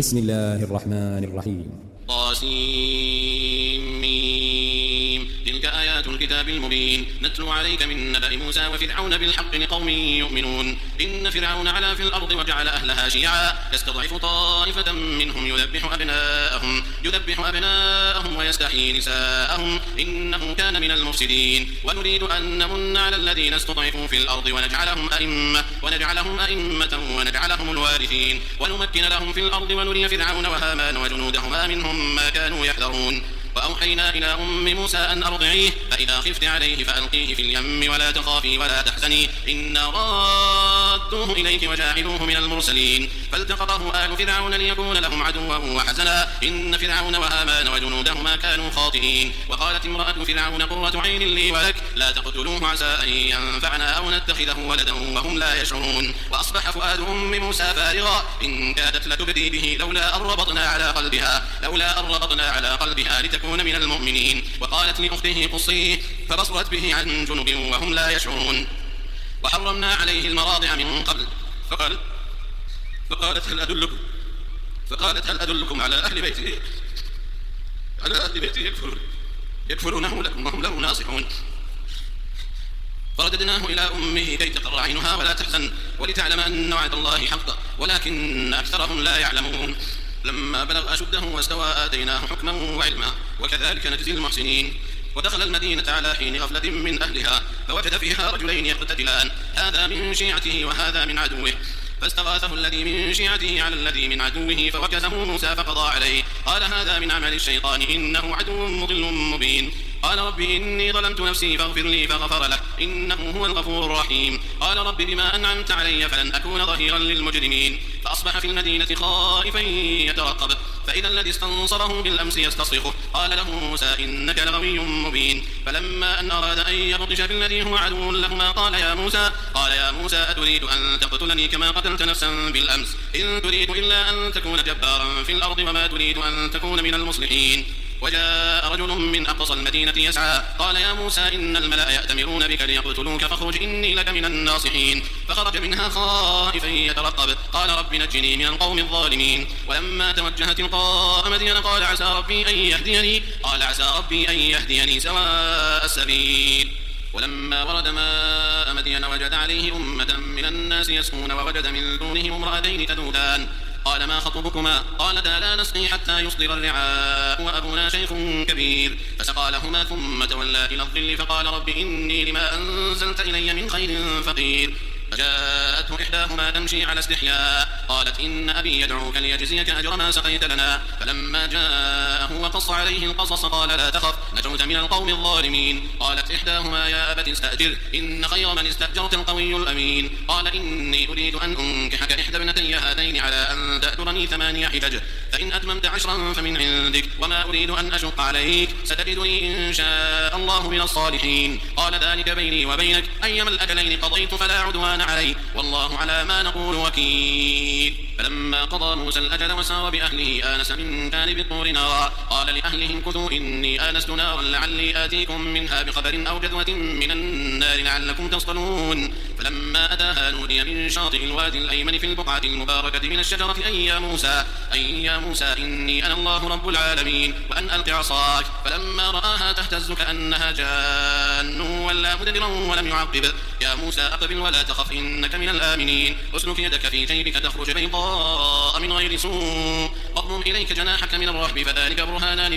بسم الله الرحمن الرحيم. طاسيم. تلك آيات الكتاب المبين نتلو عليك من نبأ موسى وفرعون بالحق لقوم يؤمنون. إن فرعون علا في الأرض وجعل أهلها شيعا يستضعف طائفة منهم يذبح أبناءهم ويستحيي نساءهم إنه كان من المفسدين. ونريد أن نمن على الذين استضعفوا في الأرض ونجعلهم أئمة ونجعلهم الوارثين ونمكن لهم في الأرض ونري فرعون وهامان وجنودهما منهم ما كانوا يحذرون. وأوحينا إلى أم موسى أن أرضعيه فإذا خفت عليه فألقيه في اليم ولا تخافي ولا تحزني إنا رادوه إليك وجاعلوه من المرسلين. فالتقطه آل فرعون ليكون لهم عدوا وحزنا إن فرعون وهامان وجنودهما كانوا خاطئين. وقالت امرأة فرعون قرة عين لي ولك لا تقتلوه عسى أن ينفعنا أو نتخذه ولدا وهم لا يشعرون. وأصبح فؤاد أم موسى فارغا إن كادت لتبدي به لولا أن ربطنا على قلبها لتكون من المؤمنين. وقالت لأخته قصيه فبصرت به عن جنب وهم لا يشعرون. وحرمنا عليه المراضع من قبل فقالت هل أدلكم على أهل بيته يكفرونه لكم وهم له ناصحون. فرددناه إلى أمه كي تقر عينها ولا تحزن ولتعلم أن وعد الله حق ولكن أكثرهم لا يعلمون. لما بلغ أشده واستوى آتيناه حكما وعلما وكذلك نجزي المحسنين. ودخل المدينة على حين غفلة من أهلها فوجد فيها رجلين يقتتلان هذا من شيعته وهذا من عدوه فاستغاثه الذي من شيعته على الذي من عدوه فوكزه موسى فقضى عليه قال هذا من عمل الشيطان إنه عدو مضل مبين. قال رب إني ظلمت نفسي فاغفر لي فغفر له إنه هو الغفور الرحيم. قال رب بما أنعمت علي فلن أكون ظهيرا للمجرمين. فأصبح في المدينة خائفا يترقب فإذا الذي استنصره بالأمس يستصرخه قال له موسى إنك لغوي مبين. فلما أن أراد أن يبطش بالذي هو عدو لهما قال يا موسى أتريد أن تقتلني كما قتلت نفسا بالأمس إن تريد إلا أن تكون جبارا في الأرض وما تريد أن تكون من المصلحين. وجاء رجل من أقصى المدينة يسعى قال يا موسى إن الملأ يأتمرون بك ليقتلوك فاخرج إني لك من الناصحين. فخرج منها خائفا يترقب قال رب نجني من القوم الظالمين. ولما توجه تلقاء مدين قال عسى ربي أن يهديني سواء السبيل. ولما ورد ماء مدين وجد عليه أمة من الناس يسقون ووجد من دونهم امرأتين تذودان قال ما خطبكما قالتا لا نسقي حتى يصدر الرعاء وأبونا شيخ كبير. فسقى لهما ثم تولى إلى الظل فقال رب إني لما أنزلت إلي من خير فقير. فجاءته إحداهما تمشي على استحياء قالت إن أبي يدعوك ليجزيك أجر ما سقيت لنا. فلما جاءه وقص عليه القصص قال لا تخف نجوت من القوم الظالمين. قالت إحداهما يا أبت استأجر إن خير من استأجرت القوي الأمين. قال إني أريد أن أنكحك إحدى ابنتي هاتين على أن تأجرني 8 حجج فإن أتممت 10 فمن عندك وما أريد أن أشق عليك ستجدني إن شاء الله من الصالحين. قال ذلك بيني وبينك أيما الأجلين قضيت فلا عدوان علي والله على ما نقول وكيل. فلما قضى موسى الأجل وسار بأهله آنس من جانب الطور نارا قال لأهلهم كثوا إني آنست نارا لعلي آتيكم منها بخبر أو جذوة من النار لعلكم تصطلون. فلما أتاها نودي من شاطئ الوادي الأيمن في البقعة المباركة من الشجرة أي يا موسى إني أنا الله رب العالمين وأن ألق عصاك. فلما رآها تهتز كأنها جان ولا مدبرا ولم يعقب يا موسى أقبل ولا تخف إنك من الآمنين. اسلك يدك في جيبك تخرج بيضاء من غير سوء واضم إليك جناحك من الرهب فذلك برهانان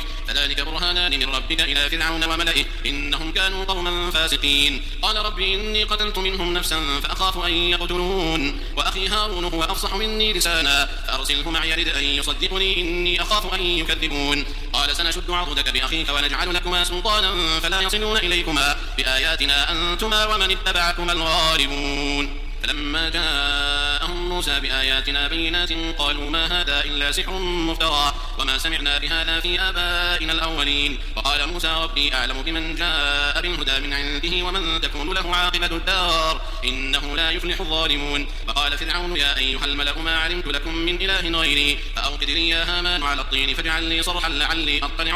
من ربك إلى فرعون وملئه إنهم كانوا قوما فاسقين. قال رب إني قتلت منهم نفسا فأخاف أن يقتلون وأخي هارون هو أفصح مني لسانا فأرسله معي يرد أن يصدقني إني أخاف أن يكذبون. قال سنشد عضدك بأخيك ونجعل لكما سلطانا فلا يصلون إليكما بآياتنا أنتما ومن اتبعكما الغالبون. فلما جاءهم موسى بآياتنا بينات قالوا ما هذا إلا سحر مفترى وما سمعنا بهذا في آبائنا الأولين. وقال موسى ربي أعلم بمن جاء بالهدى من عنده ومن تكون له عاقبة الدار إنه لا يفلح الظالمون. وقال فرعون يا أيها الملأ ما علمت لكم من إله غيري فأوقد لي يا هامان على الطين فاجعل لي صرحا لعلي أطلع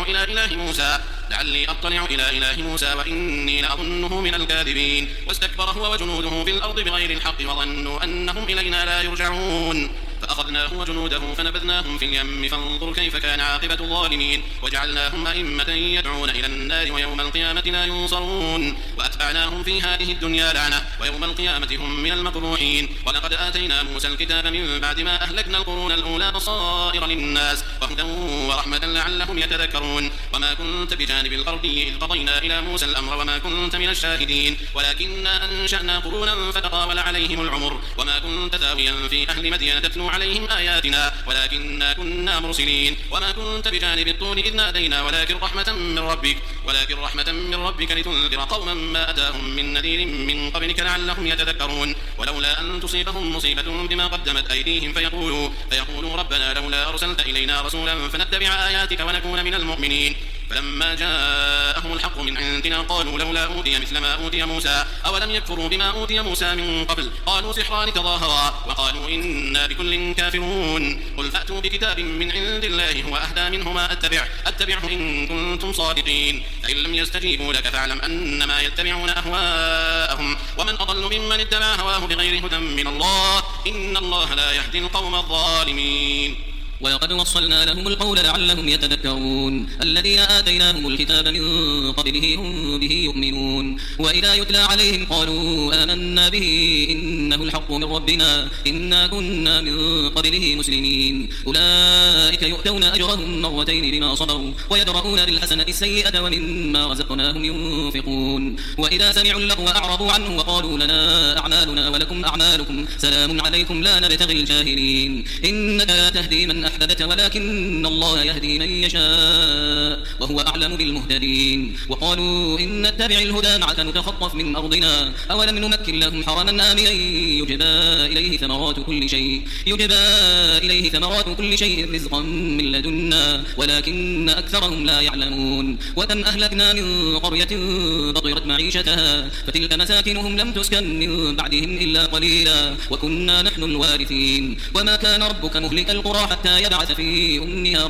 إلى إله موسى وإني لأظنه من الكاذبين. واستكبر هو وجنوده في الأرض بغير الحق وظنوا أنهم إلينا لا يرجعون. فأخذناه وجنوده فنبذناهم في اليم فانظر كيف كان عاقبة الظالمين وجعلناهم أئمة يدعون إلى النار ويوم القيامة لا ينصرون وأتبعناهم في هذه الدنيا لعنة ويوم القيامة هم من المقبوحين ولقد آتينا موسى الكتاب من بعد ما أهلكنا القرون الأولى بصائر للناس وهدى ورحمة لعلهم يتذكرون وما كنت بجانب الغربي إذ قضينا إلى موسى الأمر وما كنت من الشاهدين ولكننا أنشأنا قرونا فتطاول عليهم العمر وما كنت ثاويا في أهل مدين تتلو عليهم آياتنا ولكننا كنا مرسلين وما كنت بجانب الطور إذ نادينا ولكن رحمة من ربك لتنذر قوما ما أتاهم من نذير من قبلك لعلهم يتذكرون ولولا أن تصيبهم مصيبة بما قدمت أيديهم فيقولوا ربنا لولا أرسلت إلينا رسولا فنتبع آياتك ونكون من المؤمنين فلما جاءهم الحق من عندنا قالوا لولا أوتي مثل ما أوتي موسى أولم يكفروا بما أوتي موسى من قبل قالوا سحران تظاهرا وقالوا إنا بكل كافرون قل فأتوا بكتاب من عند الله هو أهدى منهما أتبعه إن كنتم صادقين فإن لم يستجيبوا لك فاعلم أنما يتبعون أهواءهم ومن أضل ممن اتبع هواه بغير هدى من الله إن الله لا يهدي القوم الظالمين ولقد وصلنا لهم القول لعلهم يتذكرون الذين آتيناهم الكتاب من قبله هم به يؤمنون وإذا يتلى عليهم قالوا آمنا به إنه الحق من ربنا إنا كنا من قبله مسلمين أولئك يؤتون أجرهم مرتين بما صبروا ويدرؤون بالحسنة السيئة ومما رزقناهم ينفقون وإذا سمعوا اللغو أعرضوا عنه وقالوا لنا أعمالنا ولكم أعمالكم سلام عليكم لا نبتغي الجاهلين إنك لا تهدي من أحببت ولكن الله يهدي من يشاء وهو أعلم بالمهتدين وقالوا إن نتبع الهدى معك نتخطف من أرضنا أولم نمكن لهم حرما آمنا يجبى إليه ثمرات كل شيء رزقا من لدنا ولكن أكثرهم لا يعلمون وكم أهلكنا من قرية بطرت معيشتها فتلك مساكنهم لم تسكن من بعدهم إلا قليلا وكنا نحن الوارثين وما كان ربك مهلك القرى حتى يبعث في أمها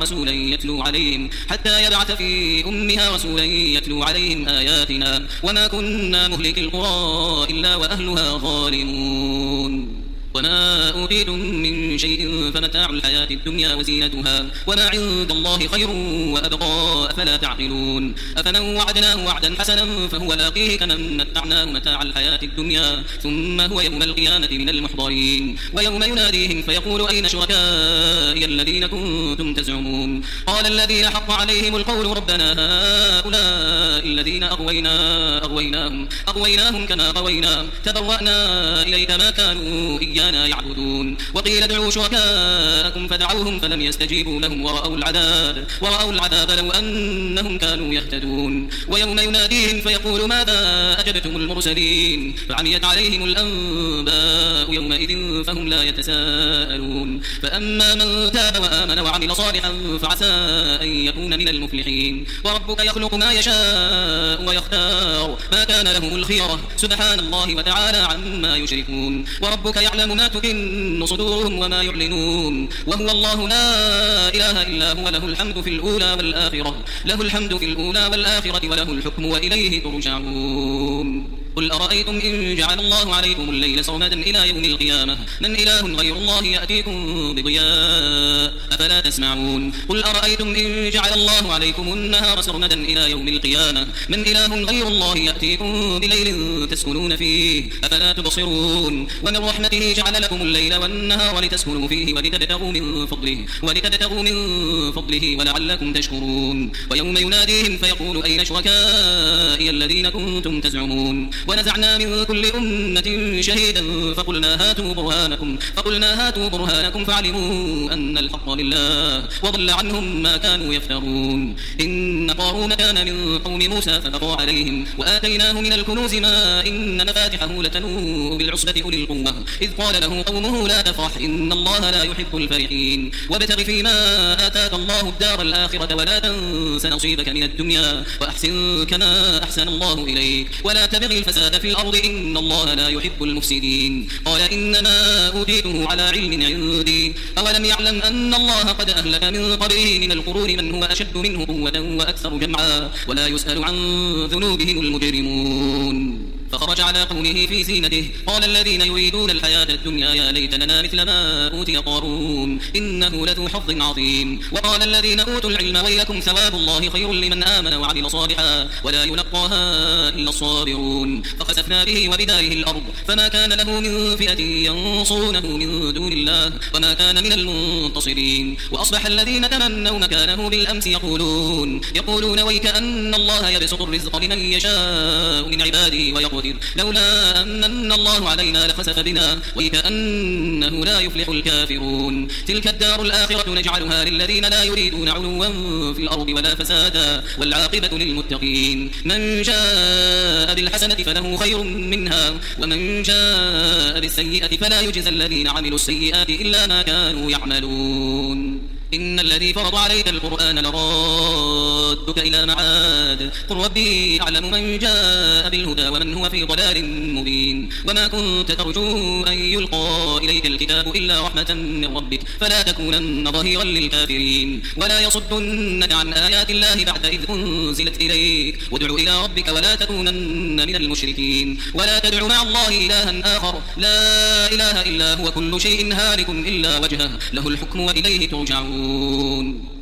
رسولا يتلو عليهم آياتنا وما كنا مهلك القرى إلا وأهلها ظالمون وما أوتيتم من شيء فمتاع الحياة الدنيا وزينتها وما عند الله خير وأبقى أفلا تعقلون أفمن وعدناه وعدا حسنا فهو لاقيه كمن متعناه متاع الحياة الدنيا ثم هو يوم القيامة من المحضرين ويوم يناديهم فيقول أين شركائي الذين كنتم تزعمون قال الذين حق عليهم القول ربنا هؤلاء الذين أغويناهم كما غوينا تبرأنا إليك ما كانوا إيانا يعبدون وقيل ادعوا شركاءكم فدعوهم فلم يستجيبوا لهم ورأوا العذاب لو أنهم كانوا يهتدون ويوم يناديهم فيقول ماذا أجبتم المرسلين فعميت عليهم الأنباء يومئذ فهم لا يتساءلون فأما من تاب وآمن وعمل صالحا فعسى أن يكون من المفلحين وربك يخلق ما يشاء ويختار ما كان لهم الخيرة سبحان الله وتعالى عما يشركون وربك يعلم ما تكن صدورهم وما يعلنون وهو الله لا إله إلا هو له الحمد في الأولى والآخرة وله الحكم وإليه ترجعون قل أرأيتم إن جعل الله عليكم الليل سرمدا إلى يوم القيامة من إله غير الله يأتيكم بضياء أفلا تسمعون قل أرأيتم إن جعل الله عليكم النهار سرمدا إلى يوم القيامة من إله غير الله يأتيكم بليل تسكنون فيه أفلا تبصرون ومن رحمته جعل لكم الليل والنهار لتسكنوا فيه ولتبتغوا من فضله ولعلكم تشكرون ويوم يناديهم فيقول أين شركائي الذين كنتم تزعمون ونزعنا من كل أمة شهيدا فقلنا هاتوا برهانكم فعلموا أن الحق لله وضل عنهم ما كانوا يفترون إن قارون كان من قوم موسى فبغى عليهم وآتيناه من الكنوز ما إن مفاتحه لتنوء بالعصبة أولي القوة إذ قال له قومه لا تفرح إن الله لا يحب الفرحين وابتغ فيما آتاك الله الدار الآخرة ولا تنس نصيبك من الدنيا وأحسن كما أحسن الله إليك ولا تبغي الفساد في الأرض إن الله لا يحب المفسدين قال إنما أوتيته على علم عندي أولم يعلم أن الله قد أهلك من قبله من القرون من هو أشد منه قوة وأكثر جمعا ولا يسأل عن ذنوبهم المجرمون فخرج على قومه في زينته قال الذين يريدون الحياة الدنيا يا ليت لنا مثل ما أوتي قارون إنه لذو حظ عظيم وقال الذين أوتوا العلم ويلكم ثواب الله خير لمن آمن وعمل صالحا ولا يلقاها إلا الصابرون فخسفنا به وبداره الأرض فما كان له من فئة ينصرونه من دون الله وما كان من المنتصرين وأصبح الذين تمنوا مكانه بالأمس يقولون ويكأن الله يبسط الرزق لمن يشاء من عباده ويقدر لولا أن الله علينا لخسف بنا ويكأنه لا يفلح الكافرون تلك الدار الآخرة نجعلها للذين لا يريدون علوا في الأرض ولا فسادا والعاقبة للمتقين من جاء بالحسنة فله خير منها ومن جاء بالسيئة فلا يجزى الذين عملوا السيئات إلا ما كانوا يعملون إن الذي فرض عليك القرآن لرادك إلى معاد قل ربي أعلم من جاء بالهدى ومن هو في ضلال مبين وما كنت ترجو أن يلقى إليك الكتاب إلا رحمة من ربك فلا تكونن ظهيرا للكافرين ولا يصدنك عن آيات الله بعد إذ أنزلت إليك وادع إلى ربك ولا تكونن من المشركين ولا تدع مع الله إلها آخر لا إله إلا هو كل شيء هالك إلا وجهه له الحكم وإليه ترجعون